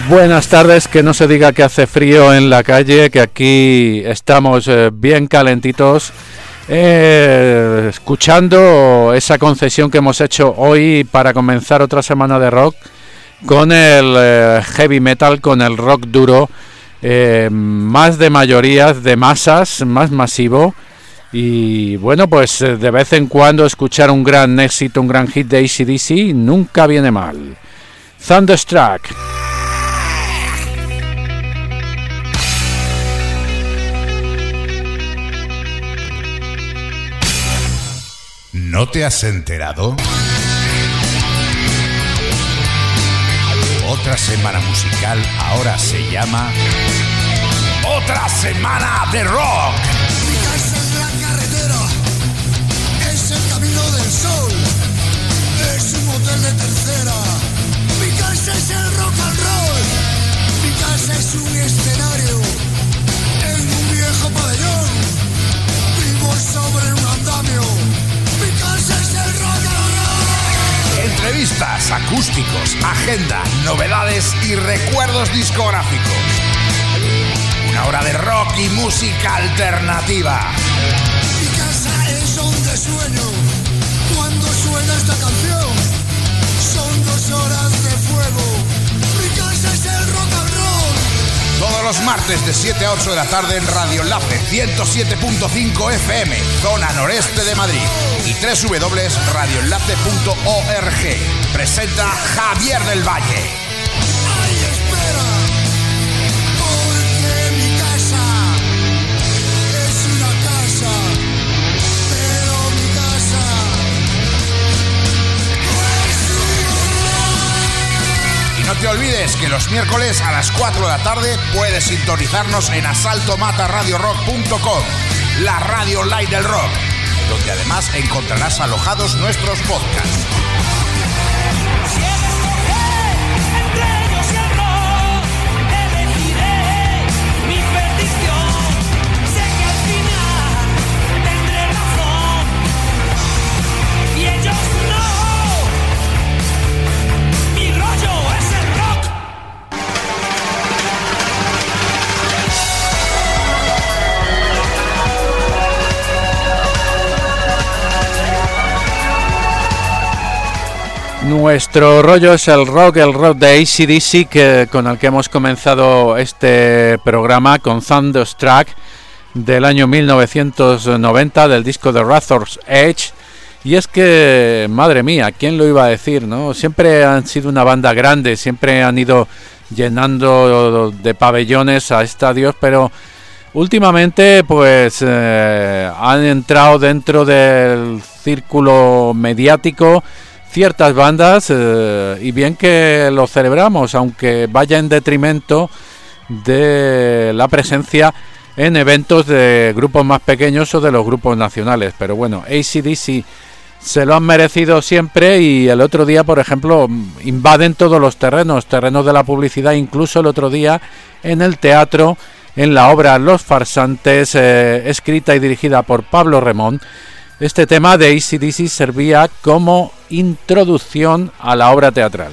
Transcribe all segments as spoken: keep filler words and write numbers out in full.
Buenas tardes, que no se diga que hace frío en la calle, que aquí estamos eh, bien calentitos, eh, escuchando esa concesión que hemos hecho hoy para comenzar otra semana de rock, con el eh, heavy metal, con el rock duro, eh, más de mayorías, de masas, más masivo, y bueno, pues eh, de vez en cuando escuchar un gran éxito, un gran hit de A C D C nunca viene mal. Thunderstruck. ¿No te has enterado? Otra semana musical ahora se llama Otra Semana de Rock. Mi casa es la carretera, es el camino del sol, es un hotel de tercera. Mi casa es el rock and roll, mi casa es un escenario en un viejo pabellón, vivo sobre un andamio. Mi casa es el rock and roll. Entrevistas, acústicos, agenda, novedades y recuerdos discográficos. Una hora de rock y música alternativa. Mi casa es donde sueño cuando suena esta canción. Son dos horas de fuego. Mi casa es el rock and roll. Todos los martes de siete a ocho de la tarde en Radio Enlace ciento siete punto cinco F M, zona noreste de Madrid, y doble u doble u doble u punto radio enlace punto org. Presenta Javier del Valle. Ay, espera, porque mi casa es una casa, pero mi casa es un... Y no te olvides que los miércoles a las cuatro de la tarde puedes sintonizarnos en asalto mata radio rock punto com, la radio online del rock, donde además encontrarás alojados nuestros podcasts. Nuestro rollo es el rock, el rock de A C D C, que, con el que hemos comenzado este programa, con Thunderstruck del año mil novecientos noventa, del disco de Razor's Edge. Y es que, madre mía, ¿quién lo iba a decir, no? Siempre han sido una banda grande, siempre han ido llenando de pabellones a estadios, pero últimamente pues eh, han entrado dentro del círculo mediático ciertas bandas, eh, y bien que lo celebramos, aunque vaya en detrimento de la presencia en eventos de grupos más pequeños o de los grupos nacionales. Pero bueno, A C D C se lo han merecido siempre, y el otro día, por ejemplo, invaden todos los terrenos, terrenos de la publicidad, incluso el otro día en el teatro, en la obra Los Farsantes, eh, escrita y dirigida por Pablo Remón. Este tema de A C D C servía como introducción a la obra teatral.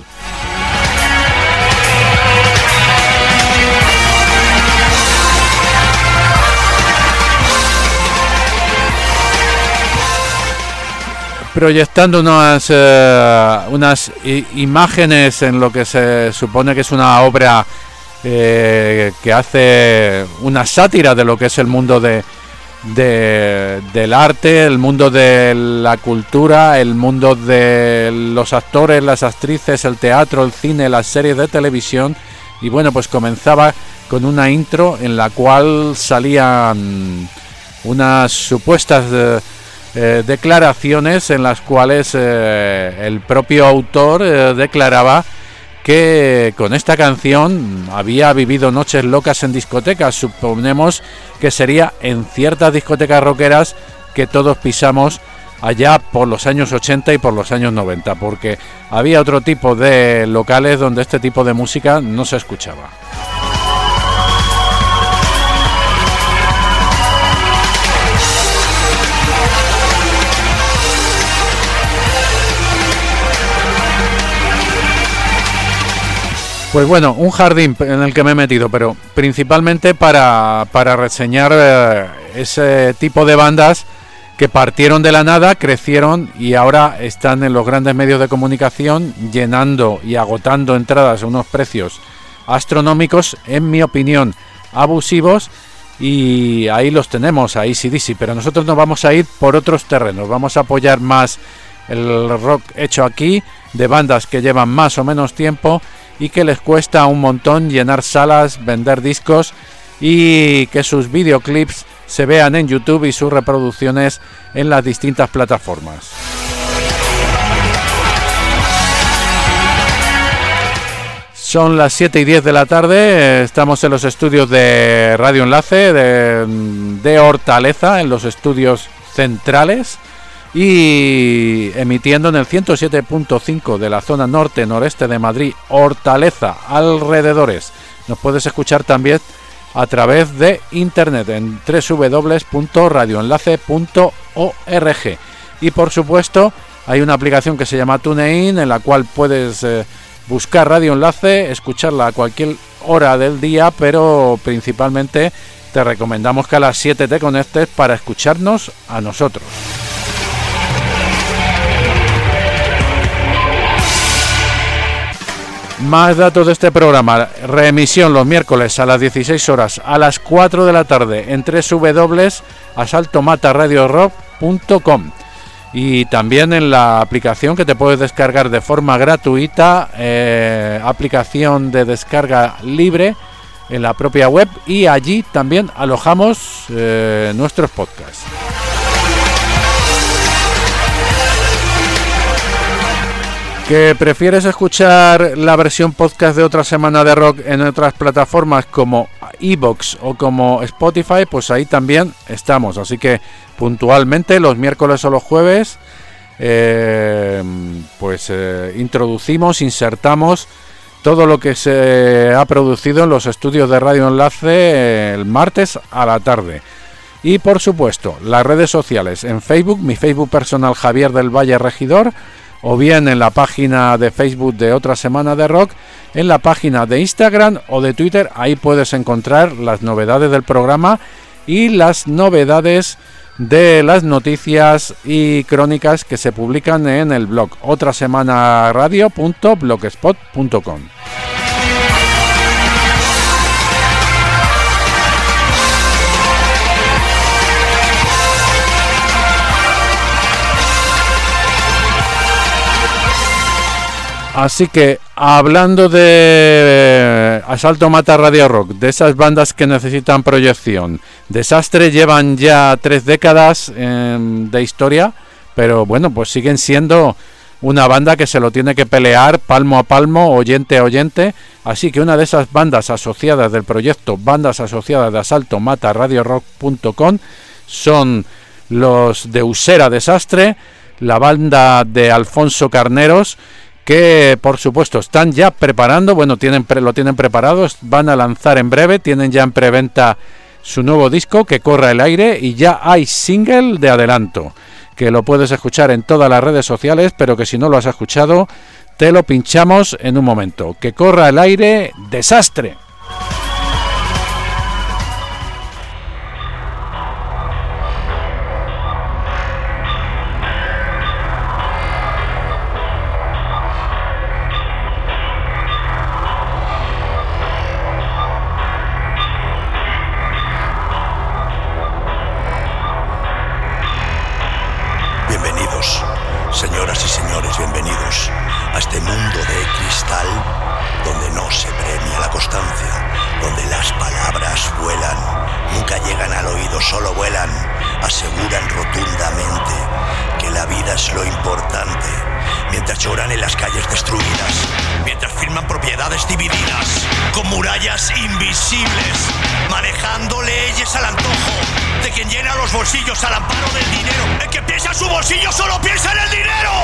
Proyectando unas, eh, unas i- imágenes en lo que se supone que es una obra eh, que hace una sátira de lo que es el mundo de De, del arte, el mundo de la cultura, el mundo de los actores, las actrices, el teatro, el cine, las series de televisión. Y bueno, pues comenzaba con una intro en la cual salían unas supuestas eh, eh, declaraciones en las cuales eh, el propio autor eh, declaraba que con esta canción había vivido noches locas en discotecas. Suponemos que sería en ciertas discotecas rockeras que todos pisamos allá por los años ochenta y por los años noventa, porque había otro tipo de locales donde este tipo de música no se escuchaba. Pues bueno, un jardín en el que me he metido, pero principalmente para, para reseñar eh, ese tipo de bandas que partieron de la nada, crecieron y ahora están en los grandes medios de comunicación llenando y agotando entradas a unos precios astronómicos, en mi opinión, abusivos, y ahí los tenemos, a A C/D C, pero nosotros nos vamos a ir por otros terrenos, vamos a apoyar más el rock hecho aquí, de bandas que llevan más o menos tiempo y que les cuesta un montón llenar salas, vender discos y que sus videoclips se vean en YouTube y sus reproducciones en las distintas plataformas. Son las siete y diez de la tarde, estamos en los estudios de Radio Enlace de, de Hortaleza, en los estudios centrales, y emitiendo en el ciento siete punto cinco de la zona norte-noreste de Madrid, Hortaleza, alrededores. Nos puedes escuchar también a través de internet en doble u doble u doble u punto radio enlace punto org, y por supuesto hay una aplicación que se llama TuneIn en la cual puedes eh, buscar Radio Enlace, escucharla a cualquier hora del día, pero principalmente te recomendamos que a las siete te conectes para escucharnos a nosotros. Más datos de este programa: reemisión los miércoles a las dieciséis horas, a las cuatro de la tarde en doble u doble u doble u punto asalto mata radio rock punto com, y también en la aplicación que te puedes descargar de forma gratuita, eh, aplicación de descarga libre en la propia web, y allí también alojamos eh, nuestros podcasts. ¿Que prefieres escuchar la versión podcast de otra semana de rock en otras plataformas como iVoox o como Spotify? Pues ahí también estamos, así que puntualmente los miércoles o los jueves eh, pues eh, introducimos, insertamos todo lo que se ha producido en los estudios de Radio Enlace el martes a la tarde. Y por supuesto las redes sociales: en Facebook, mi Facebook personal Javier del Valle Regidor, o bien en la página de Facebook de Otra Semana de Rock, en la página de Instagram o de Twitter. Ahí puedes encontrar las novedades del programa y las novedades de las noticias y crónicas que se publican en el blog otrasemanaradio punto blogspot punto com. Así que, hablando de Asalto Mata Radio Rock, de esas bandas que necesitan proyección, Desastre llevan ya tres décadas eh, de historia, pero bueno, pues siguen siendo una banda que se lo tiene que pelear palmo a palmo, oyente a oyente. Así que una de esas bandas asociadas del proyecto Bandas Asociadas de Asalto Mata Radio Rock punto com son los de Usera Desastre, la banda de Alfonso Carneros, que por supuesto están ya preparando, bueno, tienen lo tienen preparado, van a lanzar en breve, tienen ya en preventa su nuevo disco, Que Corra el Aire, y ya hay single de adelanto, que lo puedes escuchar en todas las redes sociales, pero que si no lo has escuchado, te lo pinchamos en un momento. Que Corra el Aire, Desastre. Señoras y señores, bienvenidos a este mundo de cristal donde no se premia la constancia, donde las palabras vuelan, nunca llegan al oído, solo vuelan, aseguran rotundamente que la vida es lo importante, mientras lloran en las calles destruidas, mientras firman propiedades divididas, con murallas invisibles, manejando leyes al antojo de quien llena los bolsillos al amparo del dinero. El que piensa en su bolsillo solo piensa en el dinero.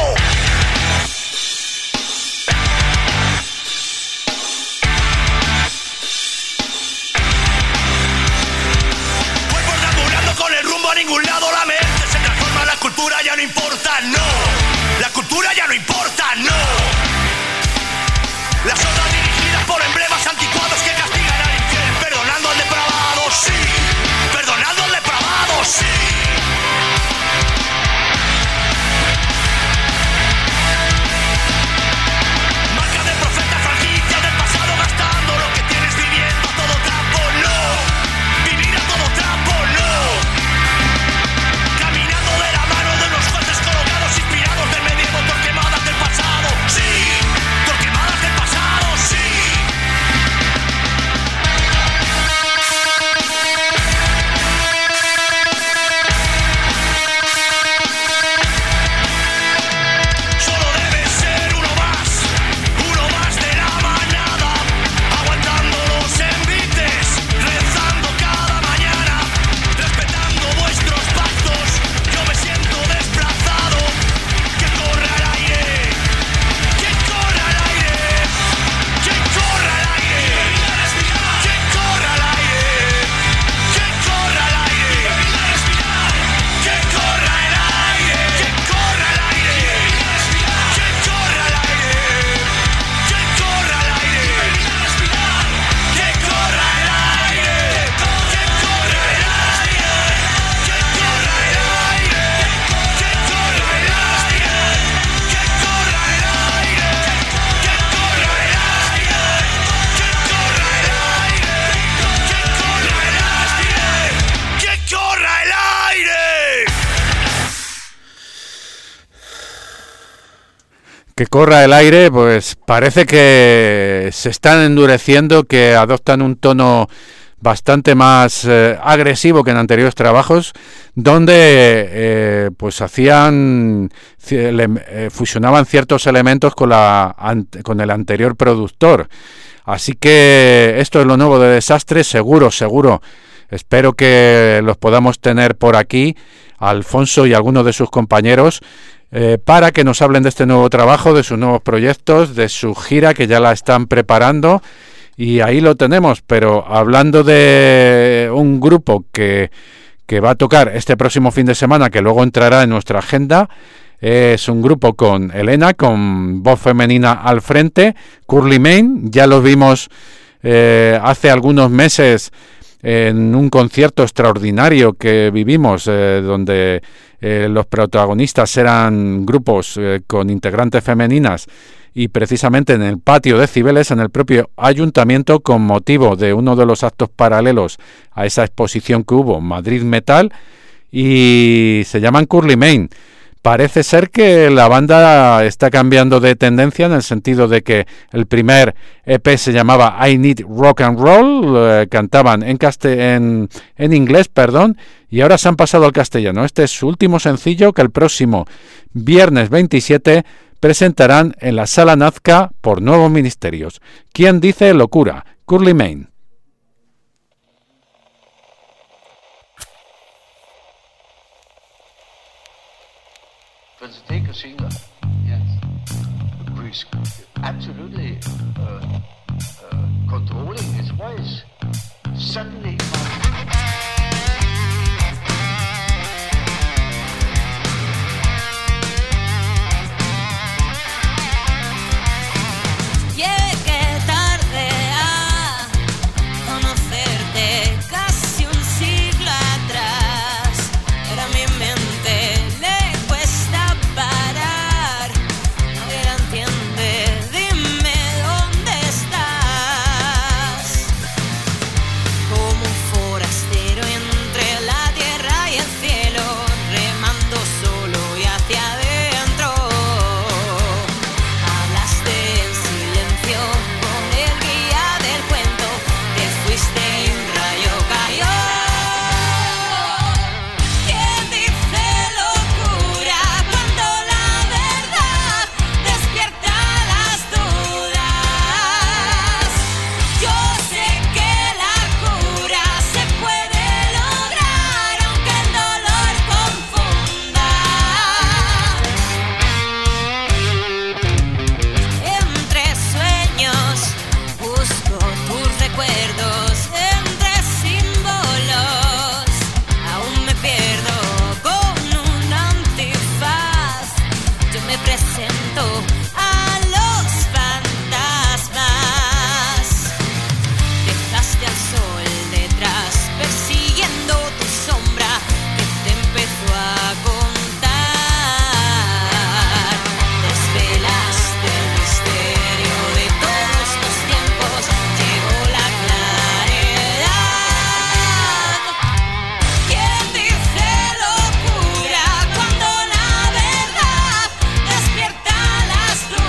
Cuerpos deambulando con el rumbo a ningún lado, la mente se transforma, la cultura ya no importa, no. La cultura ya no importa, no. Las ondas dirigidas por el que corra el aire, pues parece que se están endureciendo, que adoptan un tono bastante más eh, agresivo que en anteriores trabajos, donde eh, pues hacían eh, fusionaban ciertos elementos con la con el anterior productor. Así que esto es lo nuevo de Desastre, seguro, seguro. Espero que los podamos tener por aquí, Alfonso y algunos de sus compañeros, eh, para que nos hablen de este nuevo trabajo, de sus nuevos proyectos, de su gira que ya la están preparando. Y ahí lo tenemos, pero hablando de un grupo que, que va a tocar este próximo fin de semana, que luego entrará en nuestra agenda, es un grupo con Elena, con voz femenina al frente, Curly Main. Ya los vimos eh, hace algunos meses en un concierto extraordinario que vivimos, eh, donde eh, los protagonistas eran grupos eh, con integrantes femeninas, y precisamente en el patio de Cibeles, en el propio ayuntamiento, con motivo de uno de los actos paralelos a esa exposición que hubo, Madrid Metal, y se llaman Curly Main. Parece ser que la banda está cambiando de tendencia, en el sentido de que el primer E P se llamaba I Need Rock and Roll, eh, cantaban en, caste- en, en inglés, perdón, y ahora se han pasado al castellano. Este es su último sencillo, que el próximo viernes veintisiete presentarán en la Sala Nazca por Nuevos Ministerios. ¿Quién dice locura? Curly Main. When you take a singer, yes, who is absolutely uh, uh, controlling his voice, suddenly llegué tarde a conocerte, casi un siglo atrás. Era mi mente, le cuesta parar, nadie la entiende, dime dónde estás. Como un forastero entre la tierra y el cielo, remando solo y hacia adentro. Hablaste en silencio con el guía del cuento, te fuiste y un rayo cayó. ¿Quién dice locura cuando la verdad despierta las dudas? Yo sé que la cura se puede lograr aunque el dolor confunda. Entre sueños busco tus recuerdos, entre símbolos aún me pierdo. Con un antifaz yo me presento a los fantasmas. Dejaste al sol detrás persiguiendo tu sombra que te empezó a contar. Desvelaste el misterio de todos los tiempos, llegó la claridad. ¿Quién dice locura cuando la verdad despierta las dudas?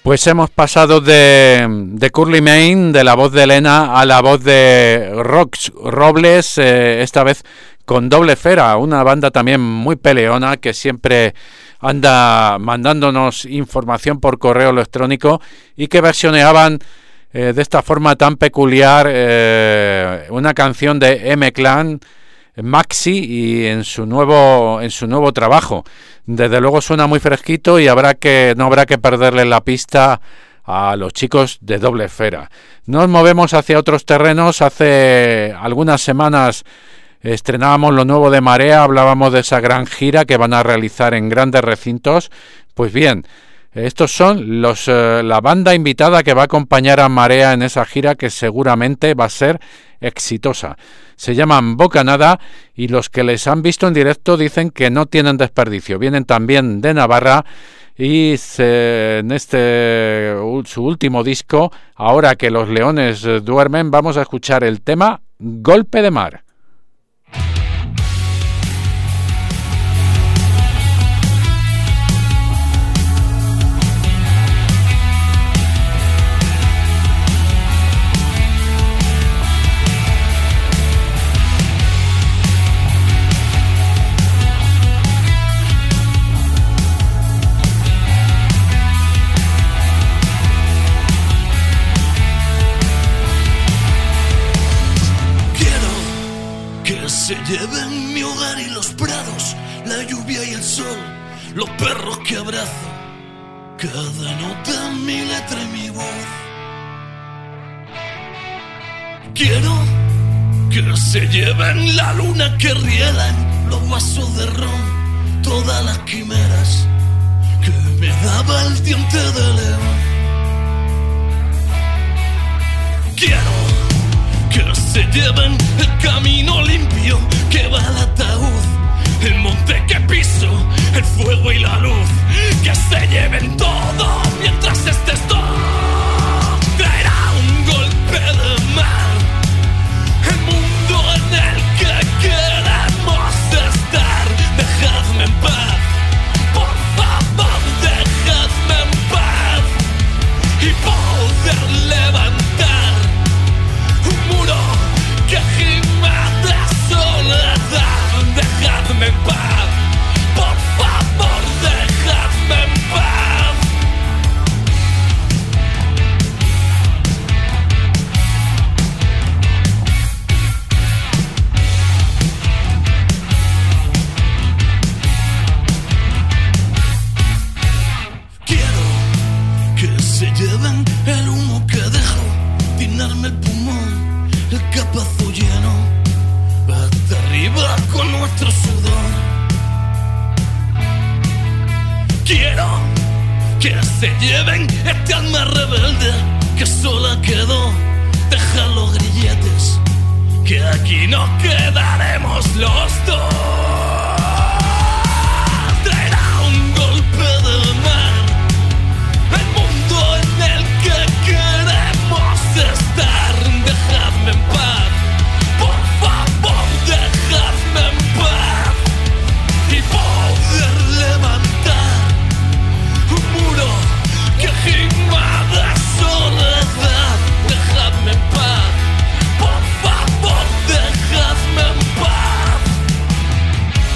Pues hemos pasado de, de Curly Main, de la voz de Elena, a la voz de Rox Robles, eh, esta vez con Doble Esfera, una banda también muy peleona que siempre anda mandándonos información por correo electrónico y que versioneaban eh, de esta forma tan peculiar eh, una canción de M-Clan, Maxi, y en su nuevo en su nuevo trabajo. Desde luego suena muy fresquito y habrá que no habrá que perderle la pista a los chicos de Doble Esfera. Nos movemos hacia otros terrenos. Hace algunas semanas estrenábamos lo nuevo de Marea, hablábamos de esa gran gira que van a realizar en grandes recintos. Pues bien, estos son los eh, la banda invitada que va a acompañar a Marea en esa gira, que seguramente va a ser exitosa. Se llaman Bocanada y los que les han visto en directo dicen que no tienen desperdicio. Vienen también de Navarra y se, en este su último disco, Ahora que los leones duermen, vamos a escuchar el tema Golpe de Mar. Se lleven mi hogar y los prados, la lluvia y el sol, los perros que abrazo, cada nota, mi letra y mi voz. Quiero que se lleven la luna que riela en los vasos de ron, todas las quimeras que me daba el diente de león. Quiero que se lleven el camino limpio que va al ataúd, el monte que piso, el fuego y la luz. Que se lleven todo mientras estés todo. Traerá un golpe de mar, el mundo en el que queremos estar. Dejadme en paz, por favor, dejadme en paz y poder levantar un muro que gima de soledad. Dejadme en paz, por favor, dejadme en paz. Quiero que se lleven el humo que dejo, llenarme el pulmón, el capazo lleno, hasta arriba con nuestro sudor. Quiero que se lleven este alma rebelde que sola quedó. Deja los grilletes, que aquí nos quedaremos los dos. Traerá un golpe de mar, el mundo en el que queremos estar. Dejadme en paz, por favor, dejadme en paz y poder levantar un muro que gima de soledad. Dejadme en paz, por favor, dejadme en paz.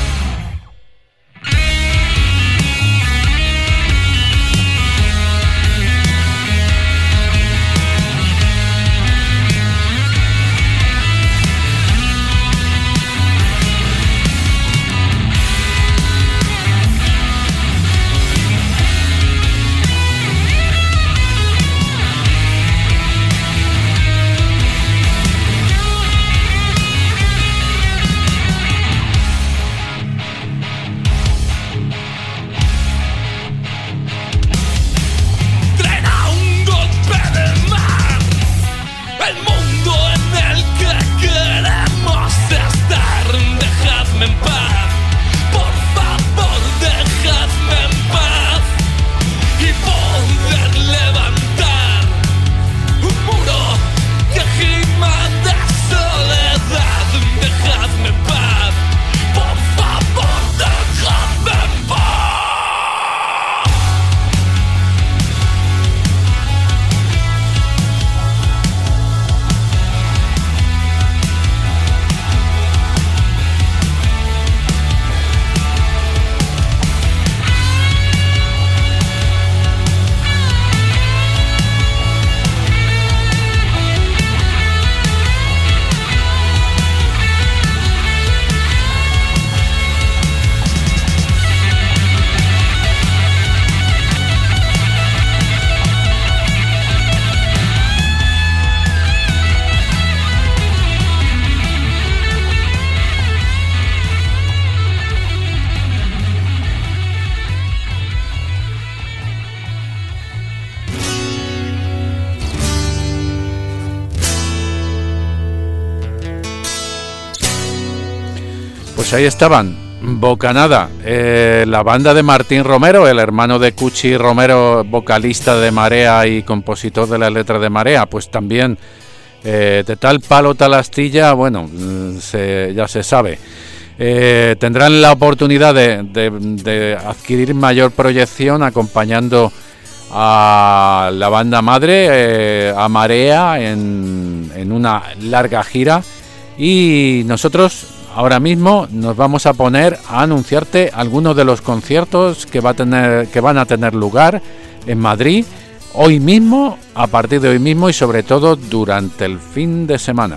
Pues ahí estaban, Bocanada, eh, la banda de Martín Romero, el hermano de Cuchi Romero, vocalista de Marea y compositor de la letra de Marea, pues también eh, de tal palo tal astilla, bueno, se, ya se sabe. Eh, tendrán la oportunidad de, de, de adquirir mayor proyección acompañando a la banda madre, eh, a Marea, en, en una larga gira, y nosotros ahora mismo nos vamos a poner a anunciarte algunos de los conciertos que va a tener, que van a tener lugar en Madrid hoy mismo, a partir de hoy mismo y sobre todo durante el fin de semana.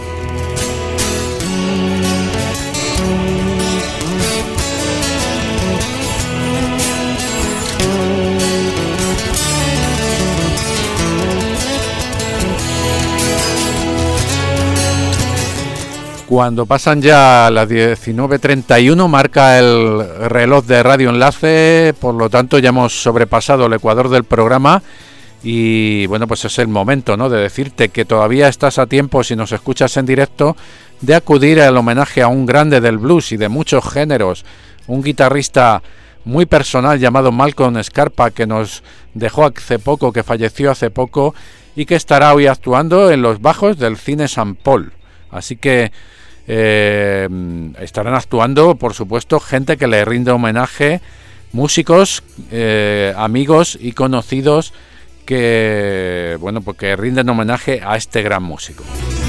Cuando pasan ya las diecinueve treinta y uno, marca el reloj de Radio Enlace, por lo tanto ya hemos sobrepasado el ecuador del programa y bueno, pues es el momento, ¿no?, de decirte que todavía estás a tiempo, si nos escuchas en directo, de acudir al homenaje a un grande del blues y de muchos géneros, un guitarrista muy personal llamado Malcolm Scarpa, que nos dejó hace poco, que falleció hace poco y que estará hoy actuando en los bajos del Cine San Paul. Así que eh, estarán actuando, por supuesto, gente que le rinde homenaje, músicos, eh, amigos y conocidos que, bueno, pues que rinden homenaje a este gran músico.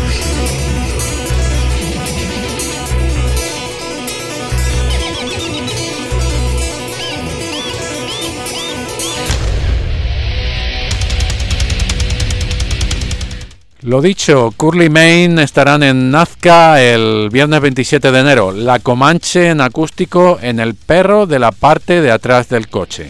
Lo dicho, Curly Main estarán en Nazca el viernes veintisiete de enero, La Comanche en acústico en El Perro de la parte de atrás del coche.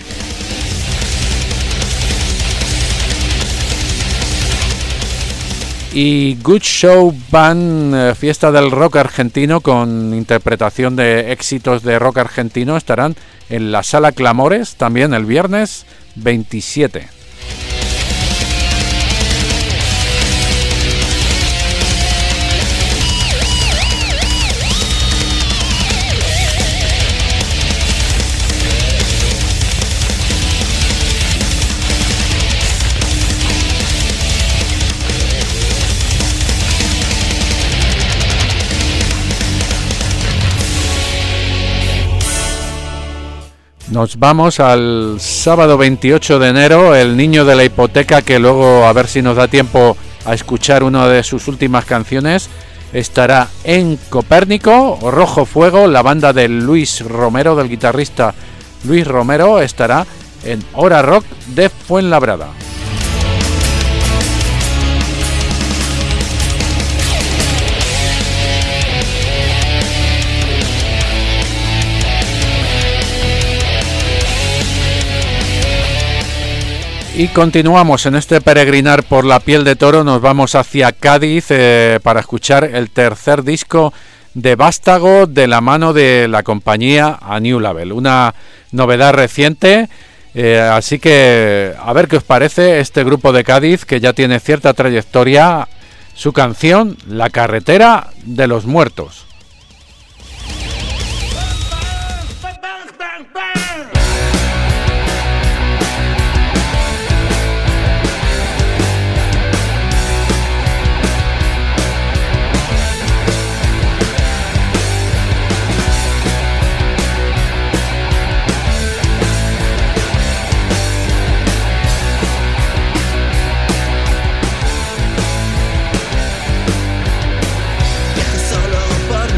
Y Good Show Band, eh, fiesta del rock argentino con interpretación de éxitos de rock argentino, estarán en la Sala Clamores también el viernes veintisiete. Nos vamos al sábado veintiocho de enero, El Niño de la Hipoteca, que luego a ver si nos da tiempo a escuchar una de sus últimas canciones, estará en Copérnico. Rojo Fuego, la banda de Luis Romero, del guitarrista Luis Romero, estará en Hora Rock de Fuenlabrada. Y continuamos en este peregrinar por la piel de toro, nos vamos hacia Cádiz eh, para escuchar el tercer disco de Vástago de la mano de la compañía A New Label, una novedad reciente, eh, así que a ver qué os parece este grupo de Cádiz que ya tiene cierta trayectoria, su canción La Carretera de los Muertos. Solo por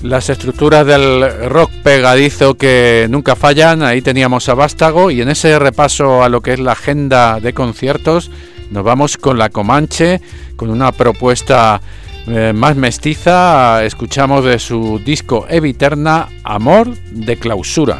Las estructuras del rock pegadizo que nunca fallan. Ahí teníamos a Vástago, y en ese repaso a lo que es la agenda de conciertos nos vamos con La Comanche, con una propuesta eh, más mestiza. Escuchamos de su disco Eviterna, Amor de Clausura.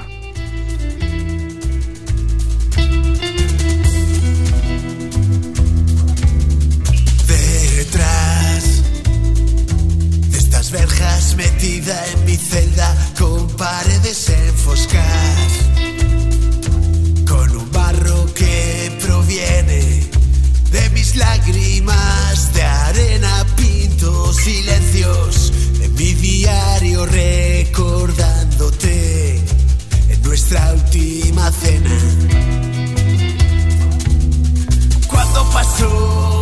Verjas metida en mi celda con paredes enfoscadas, con un barro que proviene de mis lágrimas de arena, pinto silencios en mi diario recordándote en nuestra última cena. ¿Cuándo pasó?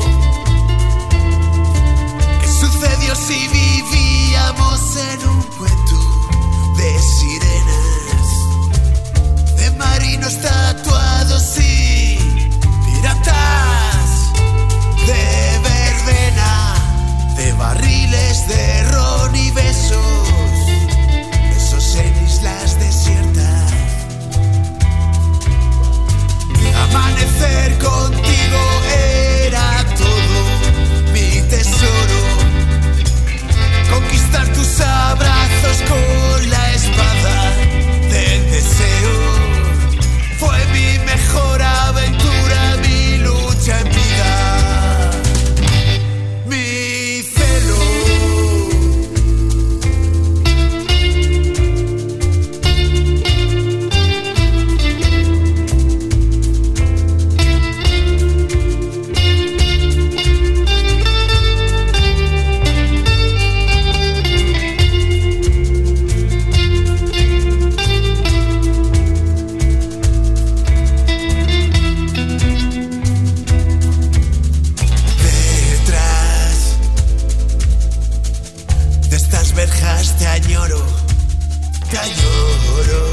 ¿Qué sucedió si vivíamos en un cuento de sirenas, de marinos tatuados y piratas, de verbena, de barriles de ron y besos, besos en islas desiertas? Amanecer contigo era todo mi tesoro, conquistar tus abrazos con la espada del deseo fue mi mejor aventura, mi lucha en vida, mi celo. Te añoro, te añoro.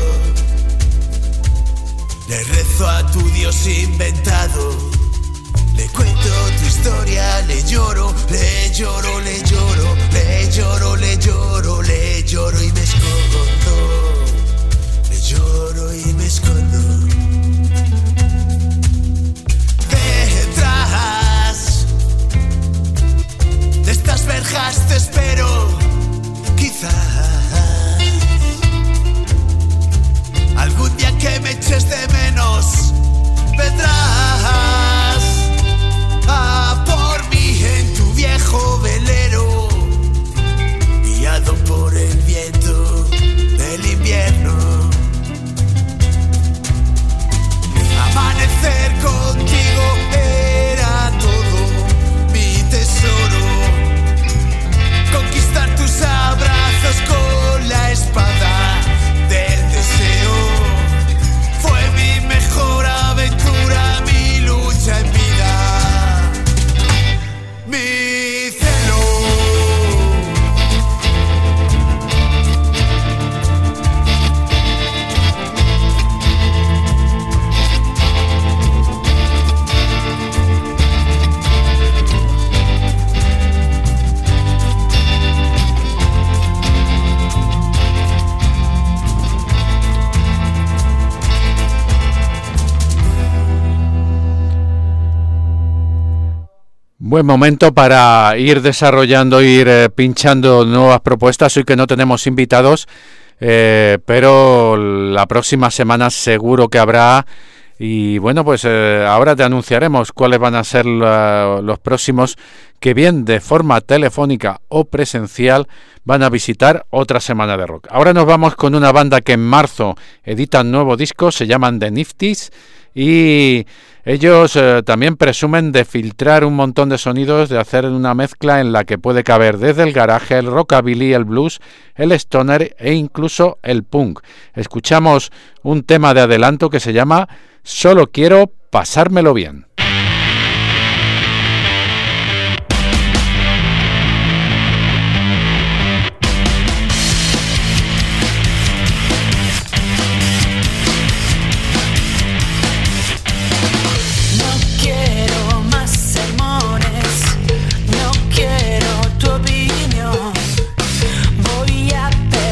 Le rezo a tu Dios inventado, le cuento tu historia, le lloro, le lloro, le lloro, le lloro, le lloro, le lloro y me escondo, le lloro y me escondo. Detrás de estas verjas te espero. Quizás algún día que me eches de menos vendrás a por mí en tu viejo velero, guiado por el viento del invierno. Amanecer contigo era todo mi tesoro, conquistar tus abrazos con la espada del deseo fue mi mejor aventura, mi lucha en vida, mi celo. Buen momento para ir desarrollando, ir eh, pinchando nuevas propuestas. Hoy que no tenemos invitados, eh, pero la próxima semana seguro que habrá. Y bueno, pues eh, ahora te anunciaremos cuáles van a ser la, los próximos que, bien de forma telefónica o presencial, van a visitar otra semana de rock. Ahora nos vamos con una banda que en marzo editan nuevo disco, se llaman The Nifties, y ellos eh, también presumen de filtrar un montón de sonidos, de hacer una mezcla en la que puede caber desde el garaje, el rockabilly, el blues, el stoner e incluso el punk. Escuchamos un tema de adelanto que se llama Solo quiero pasármelo bien. Voy a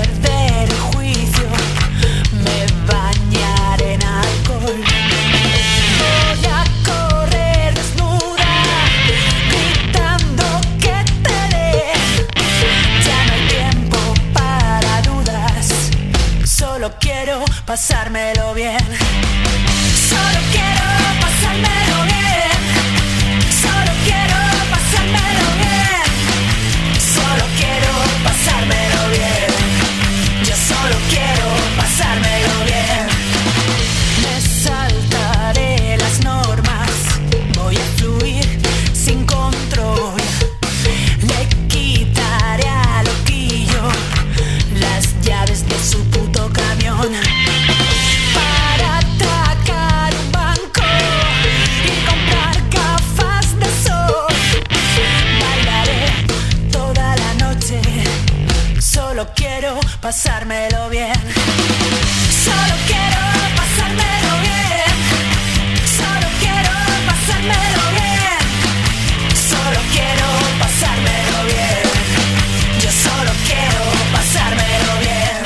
quiero pasármelo bien. Solo quiero pasármelo bien. Solo quiero pasármelo bien. Solo quiero pasármelo bien. Yo solo quiero pasármelo bien. Me saltaré las normas. Voy a fluir sin control. Le quitaré a loquillo las llaves de su puto camión. Para atracar un banco y comprar gafas de sol. Bailaré toda la noche. Solo quiero pasármelo bien. Solo quiero pasármelo bien. Solo quiero pasármelo bien. Solo quiero pasármelo bien. Yo solo quiero pasármelo bien.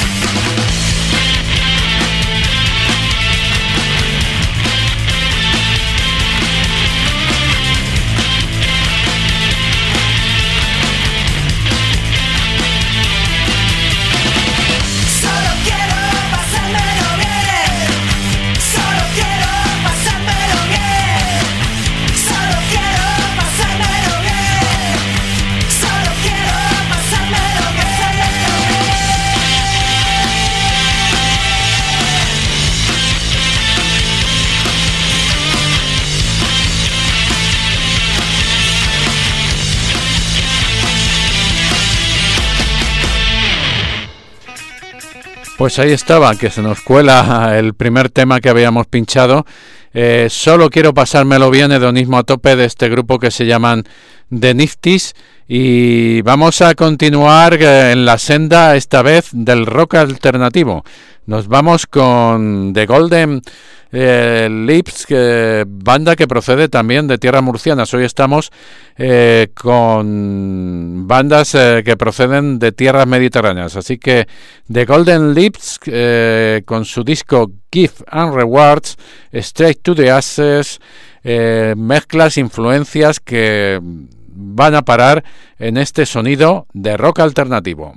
Solo quiero pasármelo bien. Solo quiero pasármelo bien. Solo quiero pasármelo bien. Solo quiero pasármelo bien. Pues ahí estaba, que se nos cuela el primer tema que habíamos pinchado. Eh, solo quiero pasármelo bien, hedonismo a tope de este grupo que se llaman The Nifties. Y vamos a continuar eh, en la senda, esta vez, del rock alternativo. Nos vamos con The Golden eh, Lips, eh, banda que procede también de tierras murcianas. Hoy estamos eh, con bandas eh, que proceden de tierras mediterráneas. Así que The Golden Lips, eh, con su disco Gift and Rewards, Straight to the Ashes, eh, mezclas, influencias que van a parar en este sonido de rock alternativo.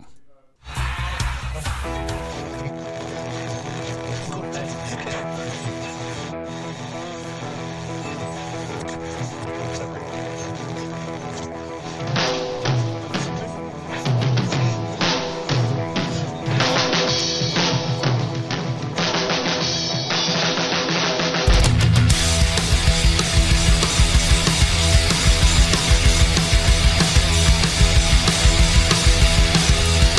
Solo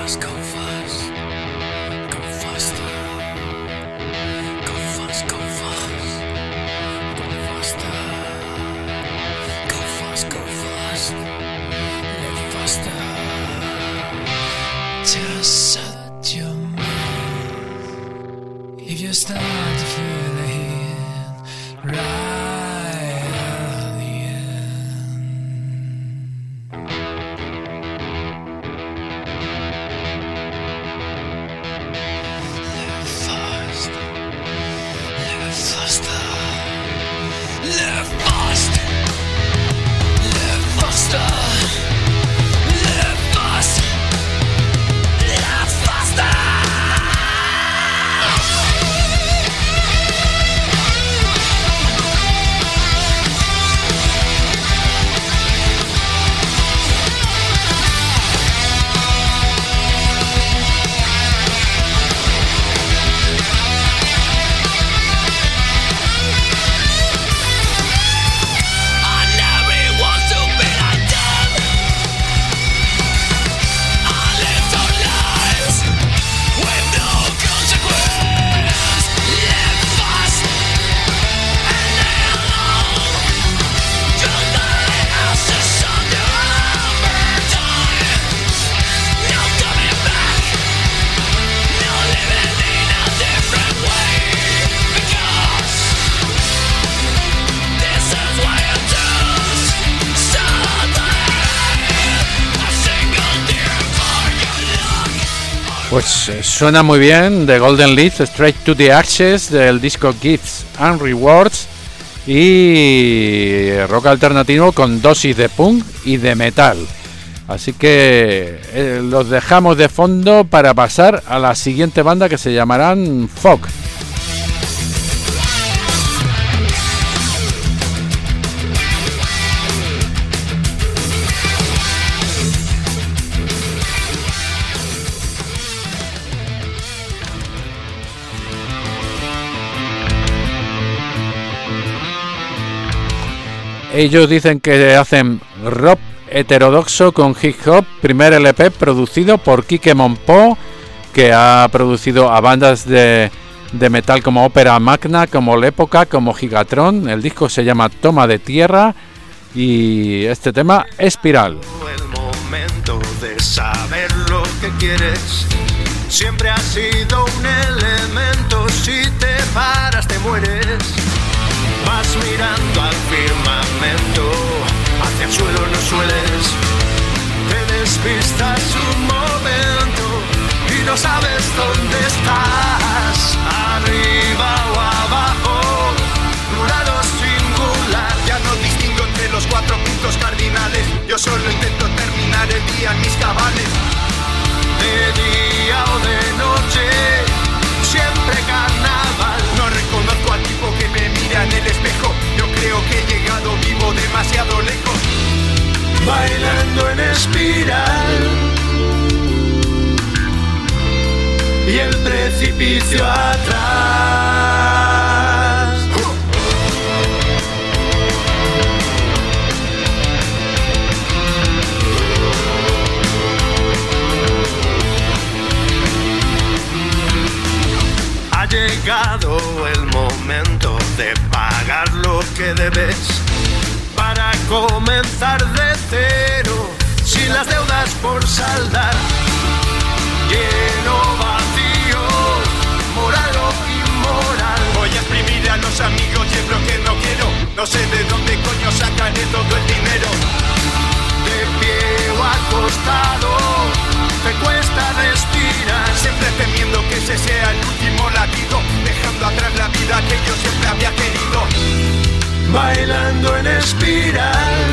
fast, go fast. Go faster. Go fast, go fast. Go faster. Go fast, go fast. Live faster. Just shut your mouth. If you start to feel the heat, right at the end. Live fast. Live faster. Live fast. Live faster. Live fast. Live faster. Pues eh, suena muy bien, The Golden Leaf, Straight to the Ashes, del disco Gifts and Rewards, y rock alternativo con dosis de punk y de metal. Así que eh, los dejamos de fondo para pasar a la siguiente banda, que se llamarán Fog. Ellos dicen que hacen rock heterodoxo con hip hop. Primer L P producido por Quique Monpó, que ha producido a bandas de, de metal como Ópera Magna, como L'Época, como Gigatron. El disco se llama Toma de Tierra y este tema, Espiral. El momento de saber lo que quieres siempre ha sido un elemento. Si te paras te mueres. Vas mirando al firmamento, hacia el suelo no sueles. Te despistas un momento y no sabes dónde estás. Arriba o abajo, plural o singular. Ya no distingo entre los cuatro puntos cardinales. Yo solo intento terminar el día en mis cabales. De día o de noche, siempre carnaval. No reconozco al tipo que me mira en el espejo. Yo creo que he llegado vivo demasiado lejos. Bailando en espiral y el precipicio atrás. Ha llegado el momento de pagar lo que debes para comenzar de cero, sin las deudas por saldar. Lleno vacío, moral o inmoral. Voy a exprimir a los amigos y es lo que no quiero. No sé de dónde coño sacaré todo el dinero. De pie o acostado, te cuesta respirar, siempre temiendo que ese sea el último latido, dejando atrás la vida que yo siempre había querido. Bailando en espiral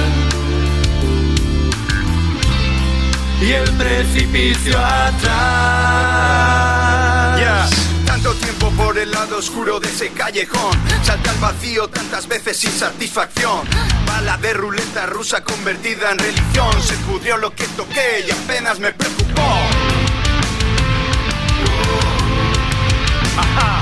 y el precipicio atrás. Yeah. Tanto tiempo por el lado oscuro de ese callejón, salta al vacío tantas veces sin satisfacción. Bala de ruleta rusa convertida en religión. Se pudrió lo que toqué y apenas me preocupó. Ajá.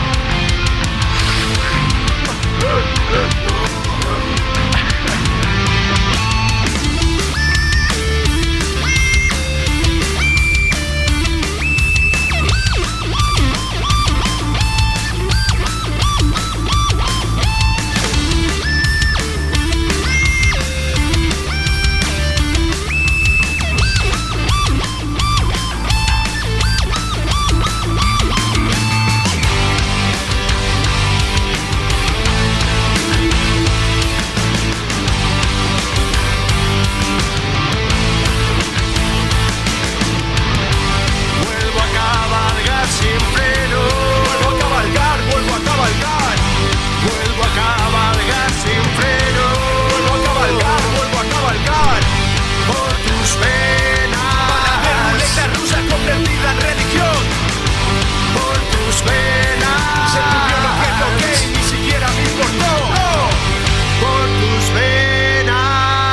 tus venas. Una ruleta rusa convertida en religión. Por tus venas. Se cumplió lo que toqué y ni siquiera me importó. Por tus venas.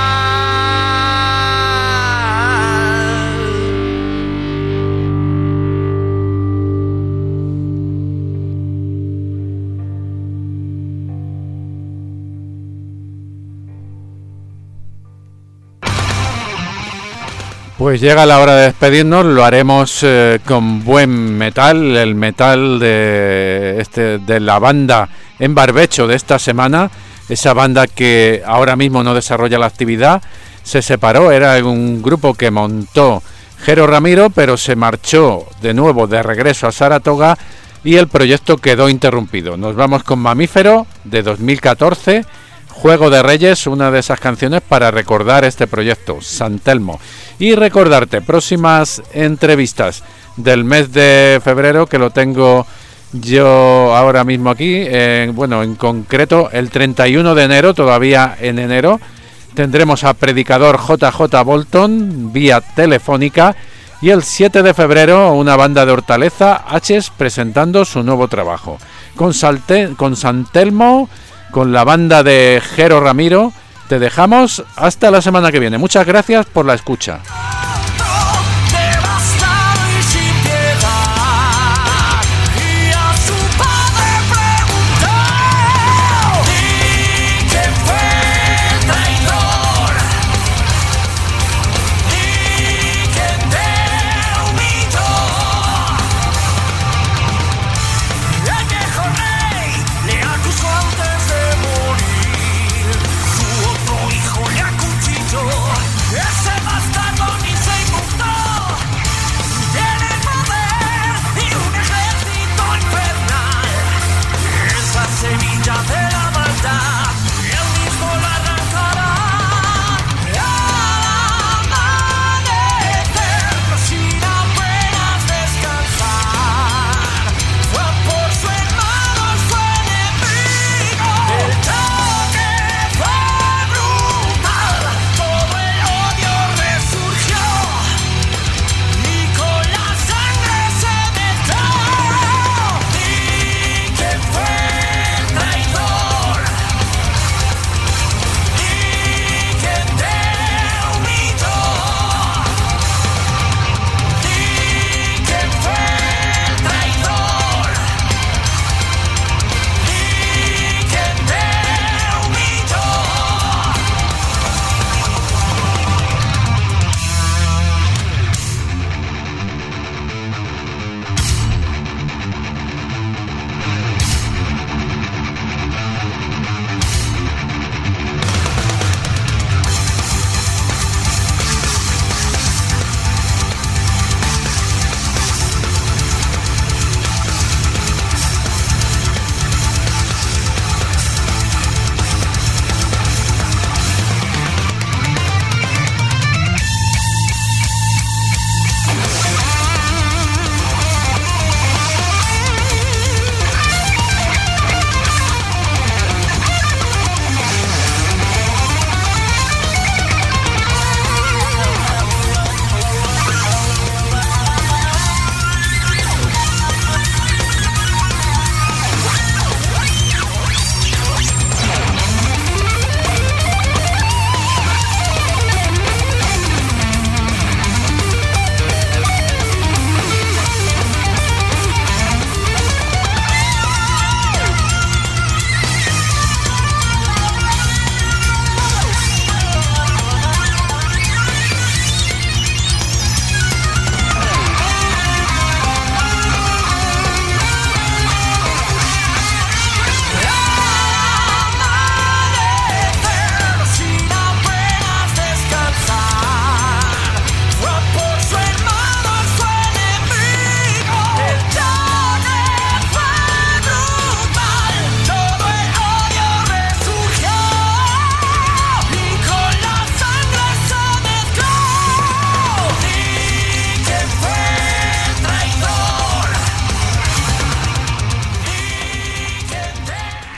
Pues llega la hora de despedirnos, lo haremos eh, con buen metal, el metal de, este, de la banda En Barbecho de esta semana, esa banda que ahora mismo no desarrolla la actividad, se separó, era un grupo que montó Jero Ramiro, pero se marchó de nuevo de regreso a Saratoga y el proyecto quedó interrumpido. Nos vamos con Mamífero de dos mil catorce, Juego de Reyes, una de esas canciones para recordar este proyecto, San Telmo. Y recordarte, próximas entrevistas del mes de febrero, que lo tengo yo ahora mismo aquí, eh, bueno, en concreto el treinta y uno de enero, todavía en enero, tendremos a Predicador J J Bolton vía telefónica, y el siete de febrero una banda de Hortaleza, H's, presentando su nuevo trabajo. Con, Salte, con San Telmo, con la banda de Jero Ramiro, te dejamos hasta la semana que viene. Muchas gracias por la escucha.